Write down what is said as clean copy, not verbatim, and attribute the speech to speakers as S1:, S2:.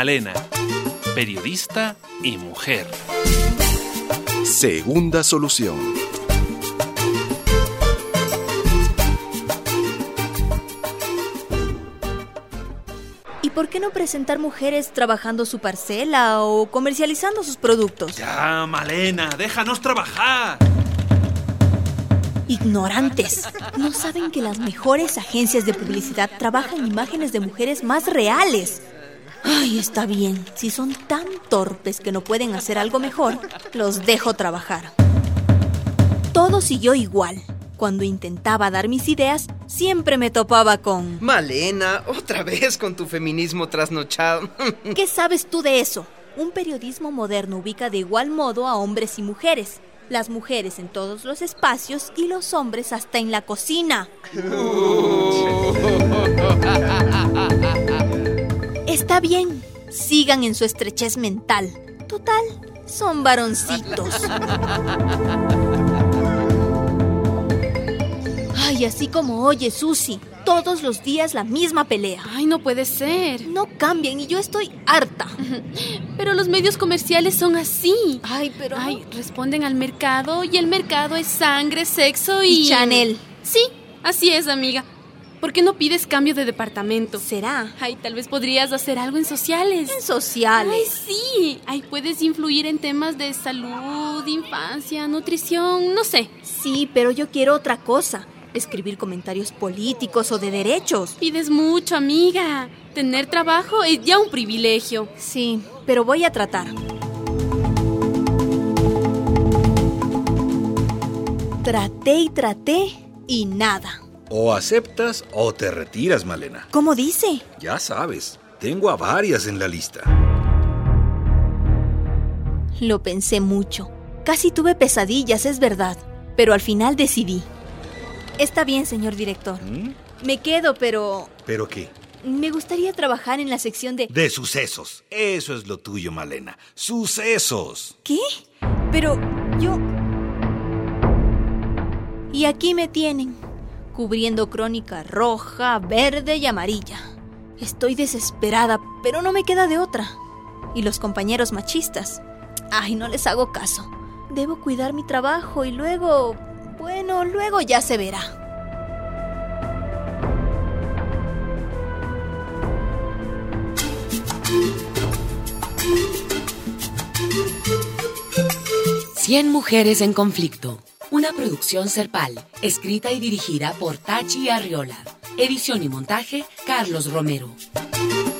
S1: Malena, periodista y mujer.
S2: Segunda solución.
S3: ¿Y por qué no presentar mujeres trabajando su parcela o comercializando sus productos?
S1: Ya, Malena, déjanos trabajar.
S3: Ignorantes. No saben que las mejores agencias de publicidad trabajan imágenes de mujeres más reales. Ay, está bien. Si son tan torpes que no pueden hacer algo mejor, los dejo trabajar. Todo siguió igual. Cuando intentaba dar mis ideas, siempre me topaba con...
S4: Malena, otra vez con tu feminismo trasnochado.
S3: ¿Qué sabes tú de eso? Un periodismo moderno ubica de igual modo a hombres y mujeres. Las mujeres en todos los espacios y los hombres hasta en la cocina. Está bien, sigan en su estrechez mental. Total, son varoncitos. Ay, así como oye, Susi, todos los días la misma pelea.
S5: Ay, no puede ser.
S3: No cambian y yo estoy harta.
S5: Pero los medios comerciales son así.
S3: Ay, pero...
S5: Ay, responden al mercado y el mercado es sangre, sexo y...
S3: Chanel.
S5: Sí, así es, amiga. ¿Por qué no pides cambio de departamento?
S3: ¿Será?
S5: Ay, tal vez podrías hacer algo en sociales.
S3: En sociales.
S5: Ay, sí. Ay, puedes influir en temas de salud, infancia, nutrición, no sé.
S3: Sí, pero yo quiero otra cosa. Escribir comentarios políticos o de derechos.
S5: Pides mucho, amiga. Tener trabajo es ya un privilegio.
S3: Sí, pero voy a tratar. Traté y nada.
S6: O aceptas o te retiras, Malena.
S3: ¿Cómo dice?
S6: Ya sabes, tengo a varias en la lista.
S3: Lo pensé mucho. Casi tuve pesadillas, es verdad. Pero al final decidí. Está bien, señor director. Me quedo, pero...
S6: ¿Pero qué?
S3: Me gustaría trabajar en la sección de...
S6: De sucesos. Eso es lo tuyo, Malena. ¡Sucesos!
S3: ¿Qué? Pero yo... Y aquí me tienen, cubriendo crónica roja, verde y amarilla. Estoy desesperada, pero no me queda de otra. Y los compañeros machistas. Ay, no les hago caso. Debo cuidar mi trabajo y luego... Bueno, luego ya se verá.
S7: Cien mujeres en conflicto. Una producción Serpal, escrita y dirigida por Tachi Arriola. Edición y montaje, Carlos Romero.